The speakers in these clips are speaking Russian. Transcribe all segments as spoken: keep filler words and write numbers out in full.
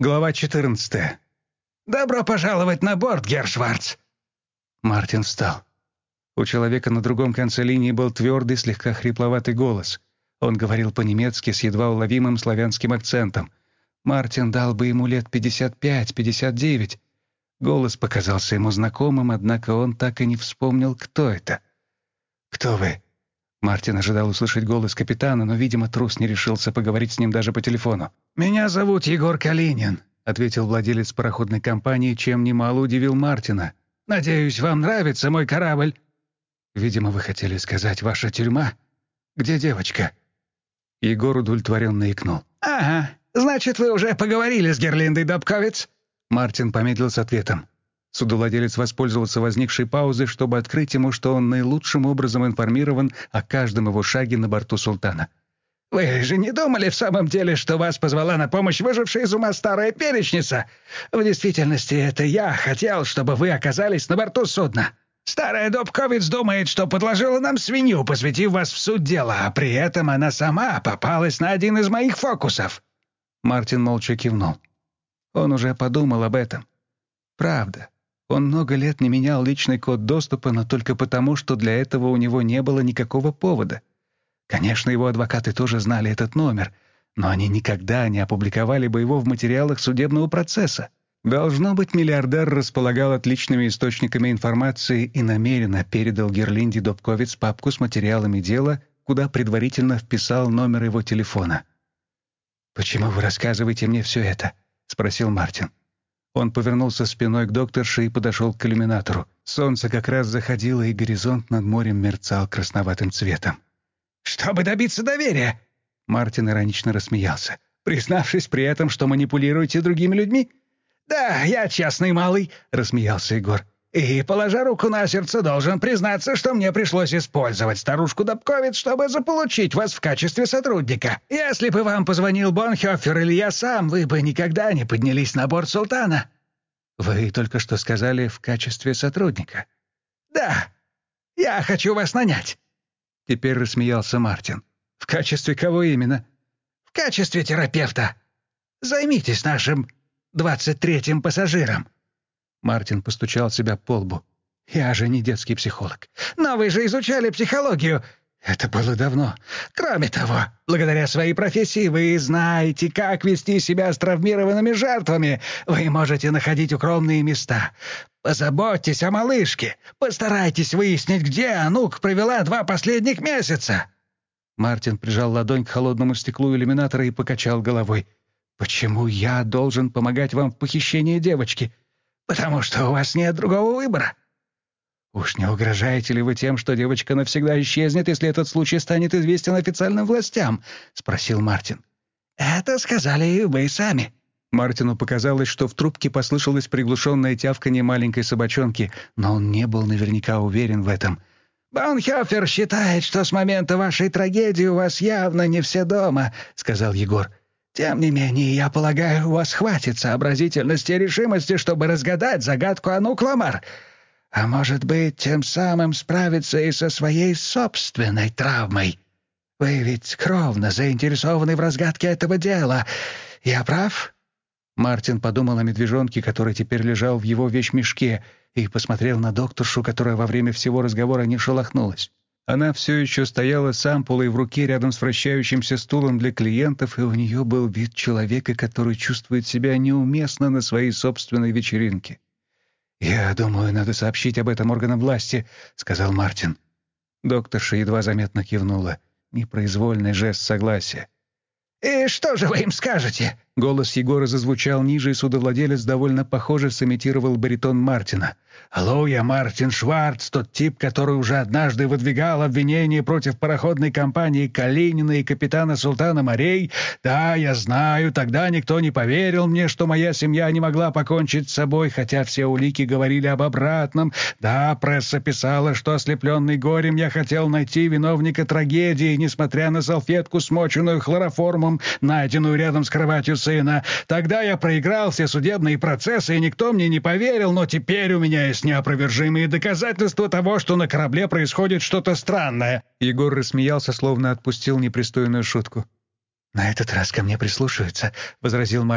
Глава четырнадцатая. «Добро пожаловать на борт, герр Шварц!» Мартин встал. У человека на другом конце линии был твердый, слегка хрипловатый голос. Он говорил по-немецки с едва уловимым славянским акцентом. Мартин дал бы ему лет пятьдесят пять — пятьдесят девять. Голос показался ему знакомым, однако он так и не вспомнил, кто это. «Кто вы?» Мартин ожидал услышать голос капитана, но, видимо, трус не решился поговорить с ним даже по телефону. «Меня зовут Егор Калинин», — ответил владелец пароходной компании, чем немало удивил Мартина. «Надеюсь, вам нравится мой корабль?» «Видимо, вы хотели сказать, ваша тюрьма? Где девочка?» Егор удовлетворенно икнул. «Ага, значит, вы уже поговорили с Герлиндой Добковиц?» Мартин помедлил с ответом. Судовладелец воспользовался возникшей паузой, чтобы открыть ему, что он наилучшим образом информирован о каждом его шаге на борту «Султана». «Вы же не думали в самом деле, что вас позвала на помощь выжившая из ума старая перечница? В действительности, это я хотел, чтобы вы оказались на борту судна. Старая Добковиц думает, что подложила нам свинью, посвятив вас в суть дела, а при этом она сама попалась на один из моих фокусов». Мартин молча кивнул. Он уже подумал об этом. Правда. Он много лет не менял личный код доступа, но только потому, что для этого у него не было никакого повода. Конечно, его адвокаты тоже знали этот номер, но они никогда не опубликовали бы его в материалах судебного процесса. Должно быть, миллиардер располагал отличными источниками информации и намеренно передал Герлинде Добковиц папку с материалами дела, куда предварительно вписал номер его телефона. «Почему вы рассказываете мне все это?» — спросил Мартин. Он повернулся спиной к докторше и подошел к иллюминатору. Солнце как раз заходило, и горизонт над морем мерцал красноватым цветом. «Чтобы добиться доверия!» Мартин иронично рассмеялся. «Признавшись при этом, что манипулируете другими людьми?» «Да, я честный малый», — рассмеялся Егор. «И, положа руку на сердце, должен признаться, что мне пришлось использовать старушку Добковиц, чтобы заполучить вас в качестве сотрудника. Если бы вам позвонил Бонхёфер или я сам, вы бы никогда не поднялись на борт «Султана». Вы только что сказали «в качестве сотрудника». «Да, я хочу вас нанять». Теперь рассмеялся Мартин. «В качестве кого именно?» «В качестве терапевта. Займитесь нашим двадцать третьим пассажиром». Мартин постучал себя по лбу. «Я же не детский психолог». «Но вы же изучали психологию». «Это было давно». «Кроме того, благодаря своей профессии вы знаете, как вести себя с травмированными жертвами. Вы можете находить укромные места. Позаботьтесь о малышке. Постарайтесь выяснить, где Анук провела два последних месяца». Мартин прижал ладонь к холодному стеклу иллюминатора и покачал головой. «Почему я должен помогать вам в похищении девочки?» «Потому что у вас нет другого выбора». «Уж не угрожаете ли вы тем, что девочка навсегда исчезнет, если этот случай станет известен официальным властям?» — спросил Мартин. «Это сказали и вы сами». Мартину показалось, что в трубке послышалось приглушенное тявканье маленькой собачонки, но он не был наверняка уверен в этом. «Бонхёфер считает, что с момента вашей трагедии у вас явно не все дома», — сказал Егор. «Тем не менее, я полагаю, у вас хватит сообразительности и решимости, чтобы разгадать загадку Анук Ламар. А может быть, тем самым справиться и со своей собственной травмой. Вы ведь кровно заинтересованы в разгадке этого дела. Я прав?» Мартин подумал о медвежонке, который теперь лежал в его вещмешке, и посмотрел на докторшу, которая во время всего разговора не шелохнулась. Она все еще стояла с ампулой в руке рядом с вращающимся стулом для клиентов, и у нее был вид человека, который чувствует себя неуместно на своей собственной вечеринке. «Я думаю, надо сообщить об этом органам власти», — сказал Мартин. Докторша едва заметно кивнула. Непроизвольный жест согласия. «И что же вы им скажете?» Голос Егора зазвучал ниже, и судовладелец довольно похоже сымитировал баритон Мартина. «Алло, я Мартин Шварц, тот тип, который уже однажды выдвигал обвинения против пароходной компании Калинина и капитана Султана морей. Да, я знаю, тогда никто не поверил мне, что моя семья не могла покончить с собой, хотя все улики говорили об обратном. Да, пресса писала, что, ослепленный горем, я хотел найти виновника трагедии, несмотря на салфетку, смоченную хлороформом, найденную рядом с кроватью сына. Тогда я проиграл все судебные процессы, и никто мне не поверил, но теперь у меня есть неопровержимые доказательства того, что на корабле происходит что-то странное». Егор рассмеялся, словно отпустил непристойную шутку. «На этот раз ко мне прислушиваются», — возразил Мартин.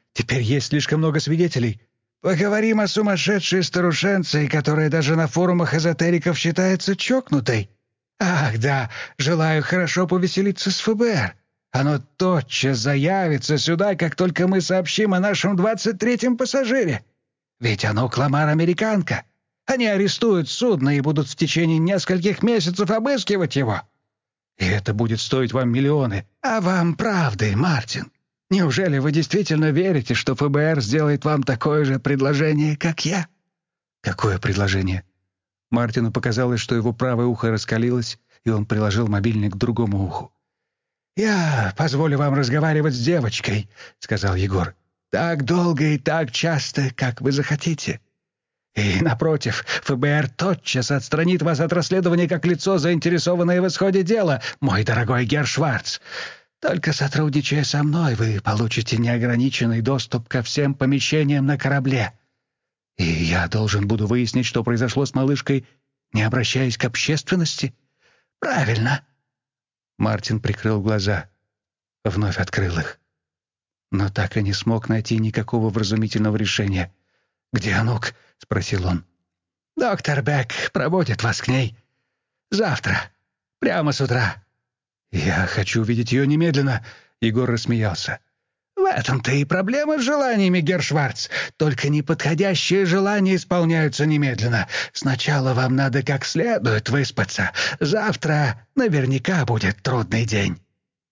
Теперь есть слишком много свидетелей. Поговорим о сумасшедшей старушенце, которая даже на форумах эзотериков считается чокнутой. Ах, да, желаю хорошо повеселиться с ФБР. Оно тотчас заявится сюда, как только мы сообщим о нашем двадцать третьем пассажире. Ведь оно кламар-американка. Они арестуют судно и будут в течение нескольких месяцев обыскивать его. И это будет стоить вам миллионы. А вам правды, Мартин. Неужели вы действительно верите, что ФБР сделает вам такое же предложение, как я?» «Какое предложение?» Мартину показалось, что его правое ухо раскалилось, и он приложил мобильник к другому уху. «Я позволю вам разговаривать с девочкой», — сказал Егор. «Так долго и так часто, как вы захотите. И, напротив, ФБР тотчас отстранит вас от расследования как лицо, заинтересованное в исходе дела, мой дорогой Герр Шварц. Только сотрудничая со мной, вы получите неограниченный доступ ко всем помещениям на корабле. И я должен буду выяснить, что произошло с малышкой, не обращаясь к общественности? Правильно». Мартин прикрыл глаза, вновь открыл их. Но так и не смог найти никакого вразумительного решения. «Где Анук?» — спросил он. «Доктор Бек проводит вас к ней. Завтра. Прямо с утра». «Я хочу видеть ее немедленно», — Егор рассмеялся. «В этом-то и проблема с желаниями, Герр Шварц. Только неподходящие желания исполняются немедленно. Сначала вам надо как следует выспаться. Завтра наверняка будет трудный день».